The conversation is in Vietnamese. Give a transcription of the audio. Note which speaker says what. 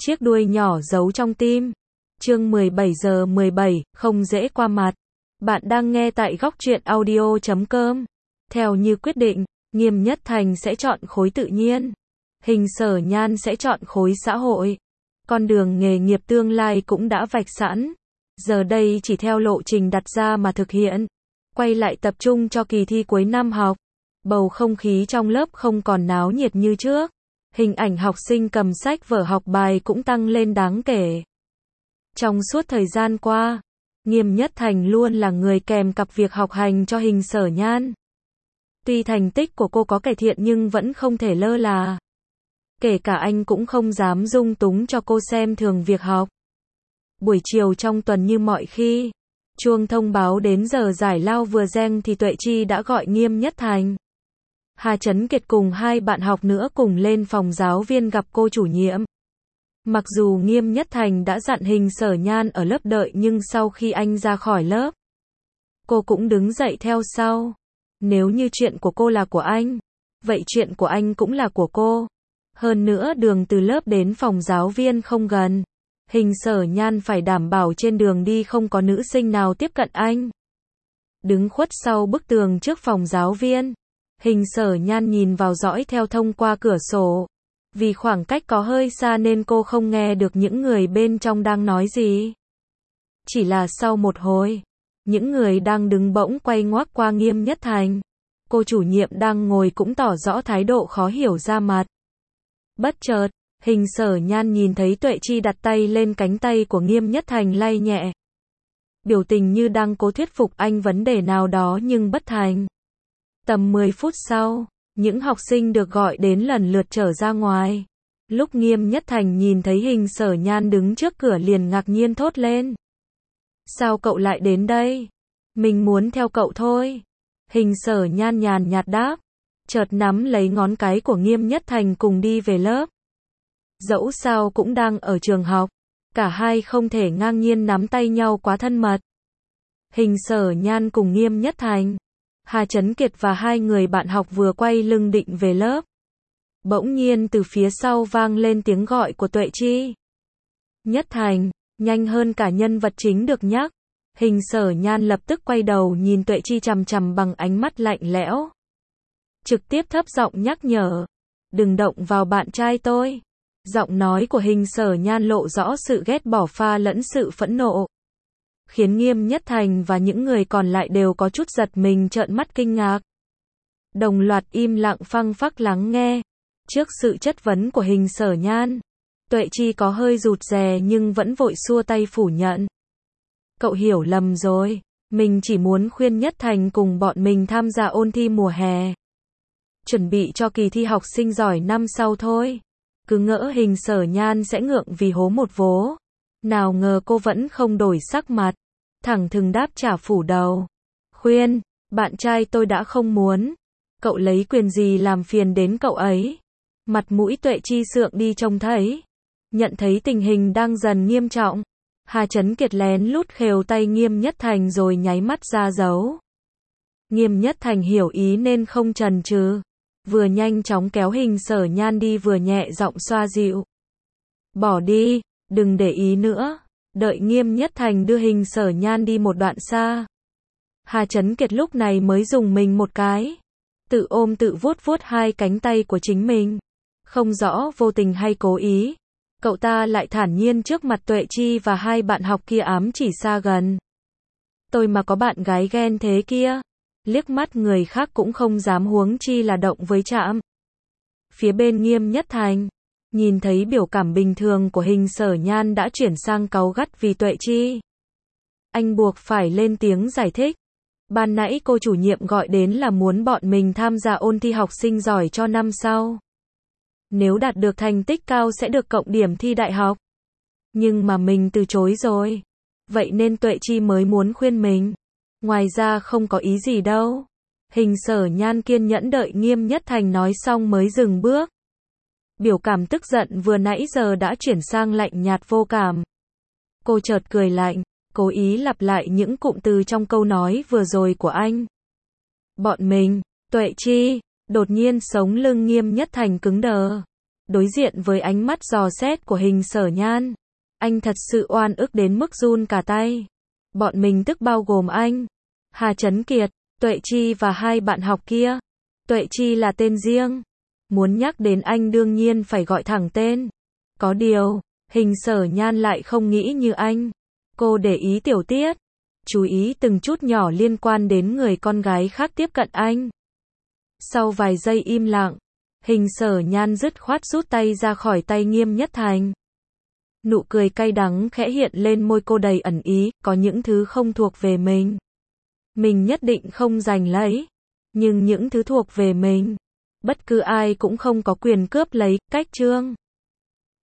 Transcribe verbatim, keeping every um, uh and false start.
Speaker 1: chiếc đuôi nhỏ giấu trong tim. Chương mười bảy giờ mười bảy, không dễ qua mặt. Bạn đang nghe tại góc truyện audio chấm com. Theo như quyết định, Nghiêm Nhất Thành sẽ chọn khối tự nhiên. Hình Sở Nhan sẽ chọn khối xã hội. Con đường nghề nghiệp tương lai cũng đã vạch sẵn. Giờ đây chỉ theo lộ trình đặt ra mà thực hiện. Quay lại tập trung cho kỳ thi cuối năm học. Bầu không khí trong lớp không còn náo nhiệt như trước. Hình ảnh học sinh cầm sách vở học bài cũng tăng lên đáng kể. Trong suốt thời gian qua, Nghiêm Nhất Thành luôn là người kèm cặp việc học hành cho Hình Sở Nhan. Tuy thành tích của cô có cải thiện nhưng vẫn không thể lơ là. Kể cả anh cũng không dám dung túng cho cô xem thường việc học. Buổi chiều trong tuần như mọi khi, chuông thông báo đến giờ giải lao vừa reng thì Tuệ Chi đã gọi Nghiêm Nhất Thành. Hà Chấn Kiệt cùng hai bạn học nữa cùng lên phòng giáo viên gặp cô chủ nhiệm. Mặc dù Nghiêm Nhất Thành đã dặn Hình Sở Nhan ở lớp đợi nhưng sau khi anh ra khỏi lớp, cô cũng đứng dậy theo sau. Nếu như chuyện của cô là của anh, vậy chuyện của anh cũng là của cô. Hơn nữa đường từ lớp đến phòng giáo viên không gần. Hình Sở Nhan phải đảm bảo trên đường đi không có nữ sinh nào tiếp cận anh. Đứng khuất sau bức tường trước phòng giáo viên, Hình Sở Nhan nhìn vào dõi theo thông qua cửa sổ. Vì khoảng cách có hơi xa nên cô không nghe được những người bên trong đang nói gì. Chỉ là sau một hồi, những người đang đứng bỗng quay ngoác qua Nghiêm Nhất Thành. Cô chủ nhiệm đang ngồi cũng tỏ rõ thái độ khó hiểu ra mặt. Bất chợt, Hình Sở Nhan nhìn thấy Tuệ Chi đặt tay lên cánh tay của Nghiêm Nhất Thành lay nhẹ. Biểu tình như đang cố thuyết phục anh vấn đề nào đó nhưng bất thành. Tầm mười phút sau, những học sinh được gọi đến lần lượt trở ra ngoài. Lúc Nghiêm Nhất Thành nhìn thấy Hình Sở Nhan đứng trước cửa liền ngạc nhiên thốt lên. Sao cậu lại đến đây? Mình muốn theo cậu thôi. Hình Sở Nhan nhàn nhạt đáp. Chợt nắm lấy ngón cái của Nghiêm Nhất Thành cùng đi về lớp. Dẫu sao cũng đang ở trường học. Cả hai không thể ngang nhiên nắm tay nhau quá thân mật. Hình Sở Nhan cùng Nghiêm Nhất Thành, Hà Chấn Kiệt và hai người bạn học vừa quay lưng định về lớp. Bỗng nhiên từ phía sau vang lên tiếng gọi của Tuệ Chi. Nhất Thành, nhanh hơn cả nhân vật chính được nhắc. Hình Sở Nhan lập tức quay đầu nhìn Tuệ Chi chằm chằm bằng ánh mắt lạnh lẽo. Trực tiếp thấp giọng nhắc nhở. Đừng động vào bạn trai tôi. Giọng nói của Hình Sở Nhan lộ rõ sự ghét bỏ pha lẫn sự phẫn nộ. Khiến Nghiêm Nhất Thành và những người còn lại đều có chút giật mình trợn mắt kinh ngạc. Đồng loạt im lặng phăng phắc lắng nghe. Trước sự chất vấn của Hình Sở Nhan, Tuệ Chi có hơi rụt rè nhưng vẫn vội xua tay phủ nhận. Cậu hiểu lầm rồi, mình chỉ muốn khuyên Nhất Thành cùng bọn mình tham gia ôn thi mùa hè. Chuẩn bị cho kỳ thi học sinh giỏi năm sau thôi. Cứ ngỡ Hình Sở Nhan sẽ ngượng vì hố một vố. Nào ngờ cô vẫn không đổi sắc mặt. Thẳng thừng đáp trả phủ đầu. Khuyên, bạn trai tôi đã không muốn. Cậu lấy quyền gì làm phiền đến cậu ấy. Mặt mũi Tuệ Chi sượng đi trông thấy. Nhận thấy tình hình đang dần nghiêm trọng. Hà Chấn Kiệt lén lút khều tay Nghiêm Nhất Thành rồi nháy mắt ra dấu. Nghiêm Nhất Thành hiểu ý nên không chần chừ. Vừa nhanh chóng kéo Hình Sở Nhan đi vừa nhẹ giọng xoa dịu. Bỏ đi, đừng để ý nữa. Đợi Nghiêm Nhất Thành đưa Hình Sở Nhan đi một đoạn xa. Hà Chấn Kiệt lúc này mới dùng mình một cái. Tự ôm tự vuốt vuốt hai cánh tay của chính mình. Không rõ vô tình hay cố ý. Cậu ta lại thản nhiên trước mặt Tuệ Chi và hai bạn học kia ám chỉ xa gần. Tôi mà có bạn gái ghen thế kia. Liếc mắt người khác cũng không dám huống chi là động với chạm. Phía bên Nghiêm Nhất Thành, nhìn thấy biểu cảm bình thường của Hình Sở Nhan đã chuyển sang cáu gắt vì Tuệ Chi. Anh buộc phải lên tiếng giải thích. Ban nãy cô chủ nhiệm gọi đến là muốn bọn mình tham gia ôn thi học sinh giỏi cho năm sau. Nếu đạt được thành tích cao sẽ được cộng điểm thi đại học. Nhưng mà mình từ chối rồi. Vậy nên Tuệ Chi mới muốn khuyên mình. Ngoài ra không có ý gì đâu. Hình Sở Nhan kiên nhẫn đợi Nghiêm Nhất Thành nói xong mới dừng bước. Biểu cảm tức giận vừa nãy giờ đã chuyển sang lạnh nhạt vô cảm. Cô chợt cười lạnh, cố ý lặp lại những cụm từ trong câu nói vừa rồi của anh. Bọn mình, Tuệ Chi, đột nhiên sống lưng Nghiêm Nhất Thành cứng đờ. Đối diện với ánh mắt dò xét của Hình Sở Nhan, anh thật sự oan ức đến mức run cả tay. Bọn mình tức bao gồm anh, Hà Chấn Kiệt, Tuệ Chi và hai bạn học kia. Tuệ Chi là tên riêng. Muốn nhắc đến anh đương nhiên phải gọi thẳng tên. Có điều, Hình Sở Nhan lại không nghĩ như anh. Cô để ý tiểu tiết, chú ý từng chút nhỏ liên quan đến người con gái khác tiếp cận anh. Sau vài giây im lặng, Hình Sở Nhan dứt khoát rút tay ra khỏi tay Nghiêm Nhất Thành. Nụ cười cay đắng khẽ hiện lên môi cô đầy ẩn ý, có những thứ không thuộc về mình. Mình nhất định không giành lấy. Nhưng những thứ thuộc về mình, bất cứ ai cũng không có quyền cướp lấy, cách Trương.